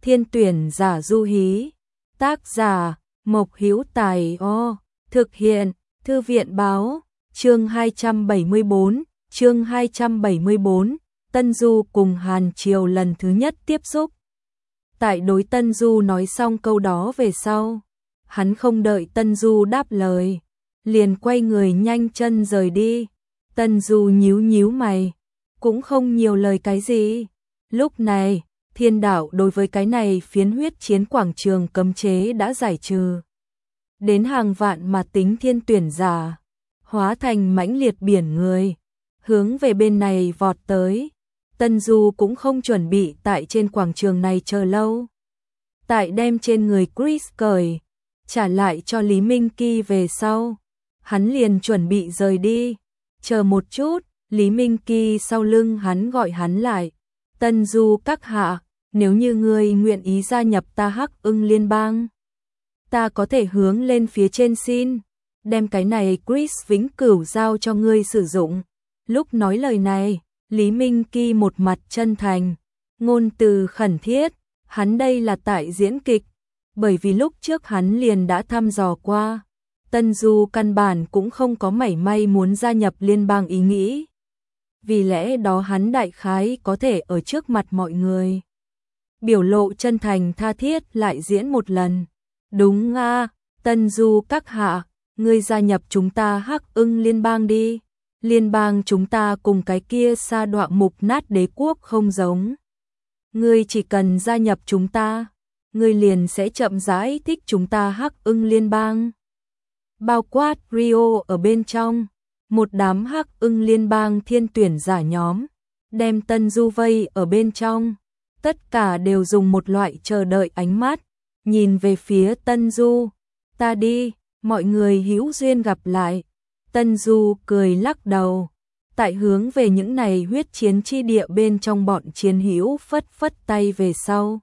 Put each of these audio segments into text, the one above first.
Thiên tuyển giả Du Hí. Tác giả Mộc Hữu Tài. Thực hiện Thư viện báo. Chương 274. Chương 274. Tân Du cùng Hàn Triều lần thứ nhất tiếp xúc. Tại đối Tân Du nói xong câu đó về sau, hắn không đợi Tân Du đáp lời, liền quay người nhanh chân rời đi. Tân Du nhíu nhíu mày, cũng không nhiều lời cái gì. Lúc này, thiên đạo đối với cái này phiến huyết chiến quảng trường cấm chế đã giải trừ. Đến hàng vạn mà tính thiên tuyển giả, hóa thành mãnh liệt biển người, hướng về bên này vọt tới. Tân Du cũng không chuẩn bị tại trên quảng trường này chờ lâu. Tại đem trên người Chris cởi, trả lại cho Lý Minh Kỳ về sau, hắn liền chuẩn bị rời đi. Chờ một chút, Lý Minh Kỳ sau lưng hắn gọi hắn lại. Tân Du các hạ, nếu như ngươi nguyện ý gia nhập ta Hắc Ưng Liên bang, ta có thể hướng lên phía trên xin, đem cái này Chris vĩnh cửu giao cho ngươi sử dụng. Lúc nói lời này, Lý Minh Kỳ một mặt chân thành, ngôn từ khẩn thiết, hắn đây là tại diễn kịch, bởi vì lúc trước hắn liền đã thăm dò qua, Tân Du căn bản cũng không có mảy may muốn gia nhập liên bang ý nghĩ. Vì lẽ đó hắn đại khái có thể ở trước mặt mọi người biểu lộ chân thành tha thiết lại diễn một lần. Đúng a, Tân Du các hạ, ngươi gia nhập chúng ta Hắc Ưng Liên bang đi. Liên bang chúng ta cùng cái kia sa đọa mục nát đế quốc không giống. Ngươi chỉ cần gia nhập chúng ta, ngươi liền sẽ chậm rãi thích chúng ta Hắc Ưng Liên bang. Bao quát Rio ở bên trong, một đám Hắc Ưng Liên bang thiên tuyển giả nhóm, đem Tân Du vây ở bên trong. Tất cả đều dùng một loại chờ đợi ánh mắt, nhìn về phía Tân Du. Ta đi, mọi người hữu duyên gặp lại. Tân Du cười lắc đầu, tại hướng về những này huyết chiến chi địa bên trong bọn chiến hữu phất phất tay về sau.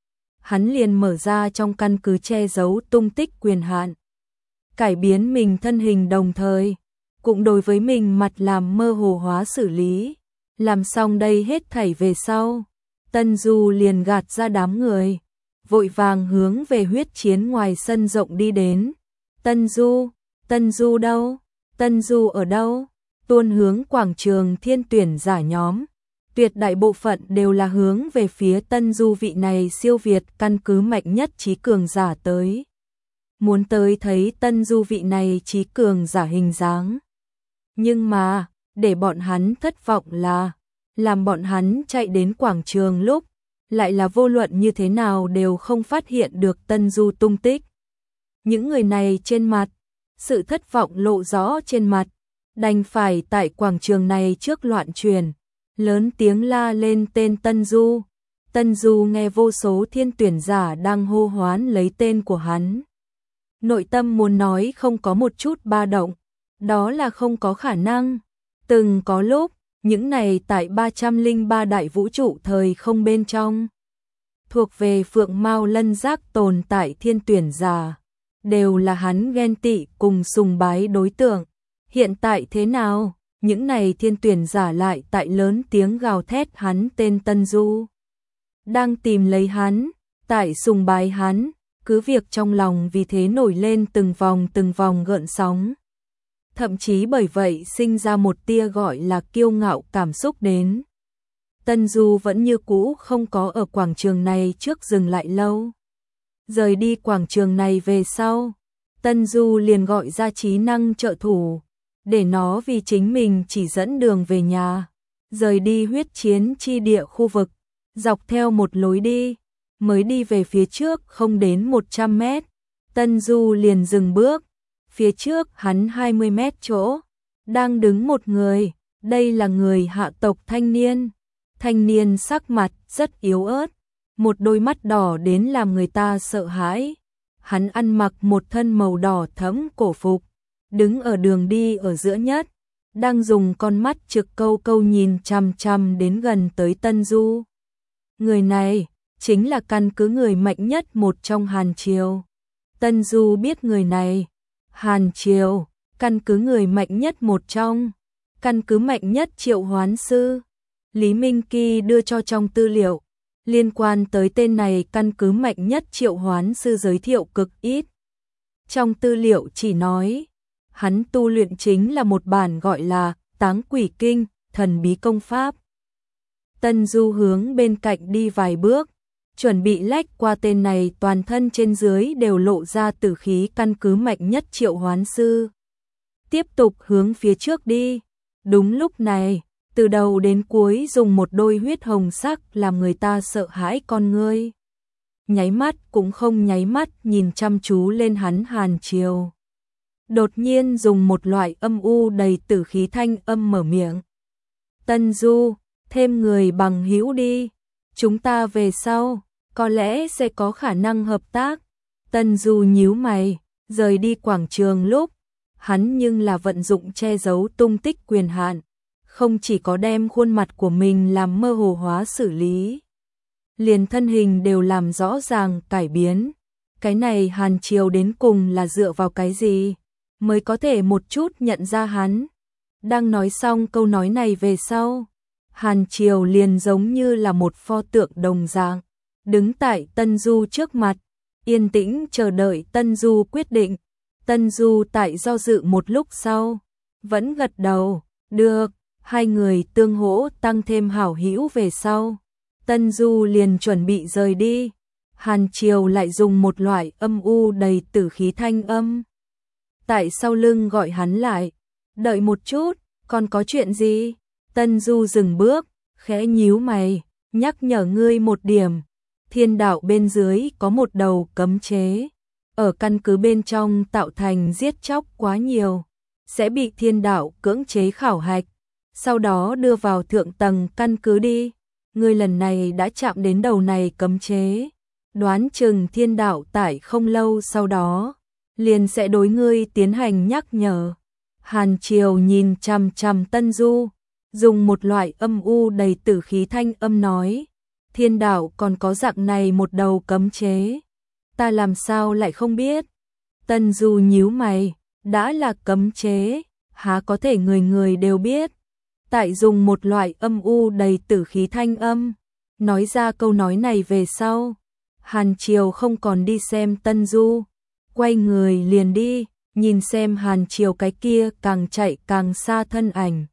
Hắn liền mở ra trong căn cứ che giấu tung tích quyền hạn, cải biến mình thân hình đồng thời, cũng đối với mình mặt làm mơ hồ hóa xử lý. Làm xong đây hết thảy về sau, Tân Du liền gạt ra đám người, vội vàng hướng về huyết chiến ngoài sân rộng đi đến. Tân Du đâu? Tân Du ở đâu? Tuôn hướng quảng trường thiên tuyển giả nhóm, tuyệt đại bộ phận đều là hướng về phía Tân Du vị này siêu việt căn cứ mạnh nhất trí cường giả tới. Muốn tới thấy Tân Du vị này trí cường giả hình dáng. Nhưng mà, để bọn hắn thất vọng là, làm bọn hắn chạy đến quảng trường lúc, lại là vô luận như thế nào đều không phát hiện được Tân Du tung tích. Những người này trên mặt, sự thất vọng lộ rõ trên mặt, đành phải tại quảng trường này trước loạn truyền, lớn tiếng la lên tên Tân Du. Tân Du nghe vô số thiên tuyển giả đang hô hoán lấy tên của hắn. Nội tâm muốn nói không có một chút ba động, đó là không có khả năng. Từng có lúc, những này tại 303 đại vũ trụ thời không bên trong, thuộc về Phượng Mao Lân Giác tồn tại thiên tuyển giả, đều là hắn ghen tị cùng sùng bái đối tượng. Hiện tại thế nào, những này thiên tuyển giả lại tại lớn tiếng gào thét hắn tên Tân Du, đang tìm lấy hắn, tại sùng bái hắn, cứ việc trong lòng vì thế nổi lên từng vòng gợn sóng. Thậm chí bởi vậy sinh ra một tia gọi là kiêu ngạo cảm xúc đến. Tân Du vẫn như cũ không có ở quảng trường này trước dừng lại lâu. Rời đi quảng trường này về sau, Tân Du liền gọi ra trí năng trợ thủ, để nó vì chính mình chỉ dẫn đường về nhà. Rời đi huyết chiến chi địa khu vực, dọc theo một lối đi, mới đi về phía trước không đến 100 mét. Tân Du liền dừng bước, phía trước hắn 20 mét chỗ, đang đứng một người, đây là người hạ tộc thanh niên. Thanh niên sắc mặt rất yếu ớt, một đôi mắt đỏ đến làm người ta sợ hãi. Hắn ăn mặc một thân màu đỏ thẫm cổ phục, đứng ở đường đi ở giữa nhất, đang dùng con mắt trực câu nhìn chằm chằm đến gần tới Tân Du. Người này chính là căn cứ người mạnh nhất một trong Hàn Triều. Tân Du biết người này. Hàn Triều, căn cứ người mạnh nhất một trong, căn cứ mạnh nhất triệu hoán sư. Lý Minh Kỳ đưa cho trong tư liệu, Liên quan tới tên này căn cứ mạnh nhất triệu hoán sư giới thiệu cực ít. Trong tư liệu chỉ nói, hắn tu luyện chính là một bản gọi là Táng Quỷ Kinh, thần bí công pháp. Tân Du hướng bên cạnh đi vài bước, chuẩn bị lách qua tên này, toàn thân trên dưới đều lộ ra tử khí căn cứ mạnh nhất triệu hoán sư. Tiếp tục hướng phía trước đi. Đúng lúc này, từ đầu đến cuối dùng một đôi huyết hồng sắc làm người ta sợ hãi con ngươi. Nháy mắt cũng không nháy mắt nhìn chăm chú lên hắn Hàn Triều. Đột nhiên dùng một loại âm u đầy tử khí thanh âm mở miệng. Tân Du, thêm người bằng hữu đi. Chúng ta về sau, có lẽ sẽ có khả năng hợp tác. Tân Du nhíu mày, rời đi quảng trường lúc, hắn nhưng là vận dụng che giấu tung tích quyền hạn, không chỉ có đem khuôn mặt của mình làm mơ hồ hóa xử lý, liền thân hình đều làm rõ ràng cải biến. Cái này Hàn Triều đến cùng là dựa vào cái gì mới có thể một chút nhận ra hắn. Đang nói xong câu nói này về sau, Hàn Triều liền giống như là một pho tượng đồng dạng, đứng tại Tân Du trước mặt, yên tĩnh chờ đợi Tân Du quyết định. Tân Du tại do dự một lúc sau, vẫn gật đầu, được. Hai người tương hỗ tăng thêm hảo hữu về sau. Tân Du liền chuẩn bị rời đi. Hàn Triều lại dùng một loại âm u đầy tử khí thanh âm tại sau lưng gọi hắn lại. Đợi một chút, còn có chuyện gì? Tân Du dừng bước, khẽ nhíu mày, nhắc nhở ngươi một điểm. Thiên đạo bên dưới có một đầu cấm chế. Ở căn cứ bên trong tạo thành giết chóc quá nhiều, sẽ bị thiên đạo cưỡng chế khảo hạch, sau đó đưa vào thượng tầng căn cứ đi. Ngươi lần này đã chạm đến đầu này cấm chế, đoán chừng thiên đạo tại không lâu sau đó liền sẽ đối ngươi tiến hành nhắc nhở. Hàn Triều nhìn chằm chằm Tân Du, dùng một loại âm u đầy tử khí thanh âm nói, thiên đạo còn có dạng này một đầu cấm chế, ta làm sao lại không biết? Tân Du nhíu mày, đã là cấm chế, há có thể người người đều biết? Tại dùng một loại âm u đầy tử khí thanh âm, nói ra câu nói này về sau, Hàn Triều không còn đi xem Tân Du, quay người liền đi, nhìn xem Hàn Triều cái kia càng chạy càng xa thân ảnh.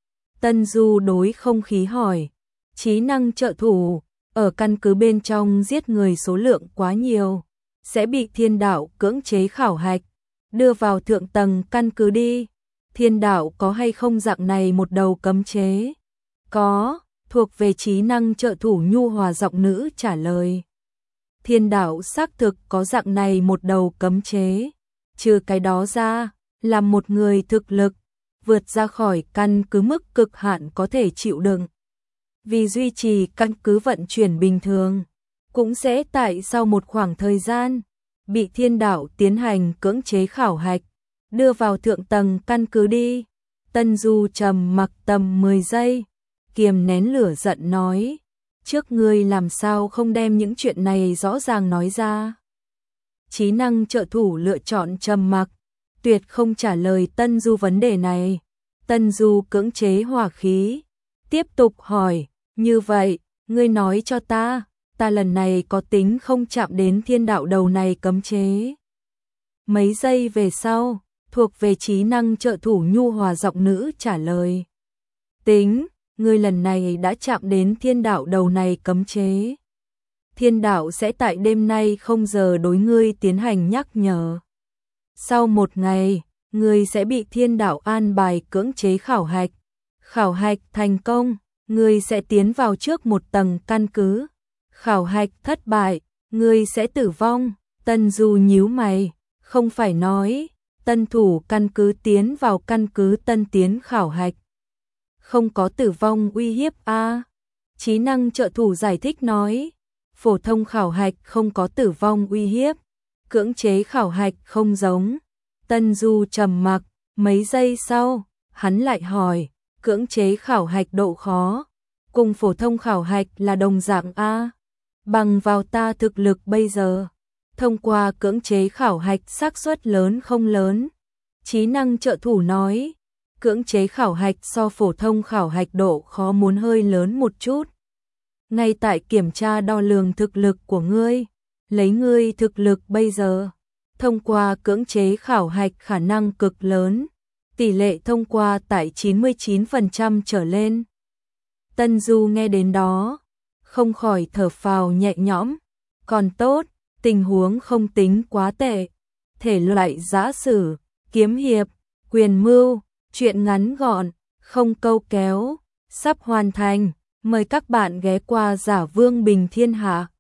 Tân Du đối không khí hỏi, trí năng trợ thủ, ở căn cứ bên trong giết người số lượng quá nhiều, sẽ bị thiên đạo cưỡng chế khảo hạch, đưa vào thượng tầng căn cứ đi. Thiên đạo có hay không dạng này một đầu cấm chế? Có, thuộc về trí năng trợ thủ nhu hòa giọng nữ trả lời. Thiên đạo xác thực có dạng này một đầu cấm chế. Trừ cái đó ra, là một người thực lực vượt ra khỏi căn cứ mức cực hạn có thể chịu đựng. Vì duy trì căn cứ vận chuyển bình thường, cũng sẽ tại sau một khoảng thời gian bị thiên đạo tiến hành cưỡng chế khảo hạch, đưa vào thượng tầng căn cứ đi. Tân Du trầm mặc tầm 10 giây, kiềm nén lửa giận nói, trước ngươi làm sao không đem những chuyện này rõ ràng nói ra? Trí năng trợ thủ lựa chọn trầm mặc, tuyệt không trả lời Tân Du vấn đề này. Tân Du cưỡng chế hỏa khí, tiếp tục hỏi, như vậy, ngươi nói cho ta lần này có tính không chạm đến thiên đạo đầu này cấm chế? Mấy giây về sau, thuộc về trí năng trợ thủ nhu hòa giọng nữ trả lời. Tính, ngươi lần này đã chạm đến thiên đạo đầu này cấm chế. Thiên đạo sẽ tại đêm nay 0 giờ đối ngươi tiến hành nhắc nhở. Sau một ngày, ngươi sẽ bị thiên đạo an bài cưỡng chế khảo hạch. Khảo hạch thành công, ngươi sẽ tiến vào trước một tầng căn cứ. Khảo hạch thất bại, ngươi sẽ tử vong. Tân Du nhíu mày, không phải nói tân thủ căn cứ tiến vào căn cứ tân tiến khảo hạch không có tử vong uy hiếp a? Trí năng trợ thủ giải thích nói, phổ thông khảo hạch không có tử vong uy hiếp, cưỡng chế khảo hạch không giống. Tân Du trầm mặc, mấy giây sau, hắn lại hỏi, cưỡng chế khảo hạch độ khó cùng phổ thông khảo hạch là đồng dạng a? Bằng vào ta thực lực bây giờ, thông qua cưỡng chế khảo hạch xác suất lớn không lớn? Trí năng trợ thủ nói, cưỡng chế khảo hạch so phổ thông khảo hạch độ khó muốn hơi lớn một chút. ngay tại kiểm tra đo lường thực lực của ngươi, lấy ngươi thực lực bây giờ, thông qua cưỡng chế khảo hạch khả năng cực lớn, tỷ lệ thông qua tại 99% trở lên. Tân Du nghe đến đó, không khỏi thở phào nhẹ nhõm, còn tốt, tình huống không tính quá tệ. Thể loại giã sử, kiếm hiệp, quyền mưu, truyện ngắn gọn, không câu kéo, sắp hoàn thành, mời các bạn ghé qua Giả Vương Bình Thiên Hạ.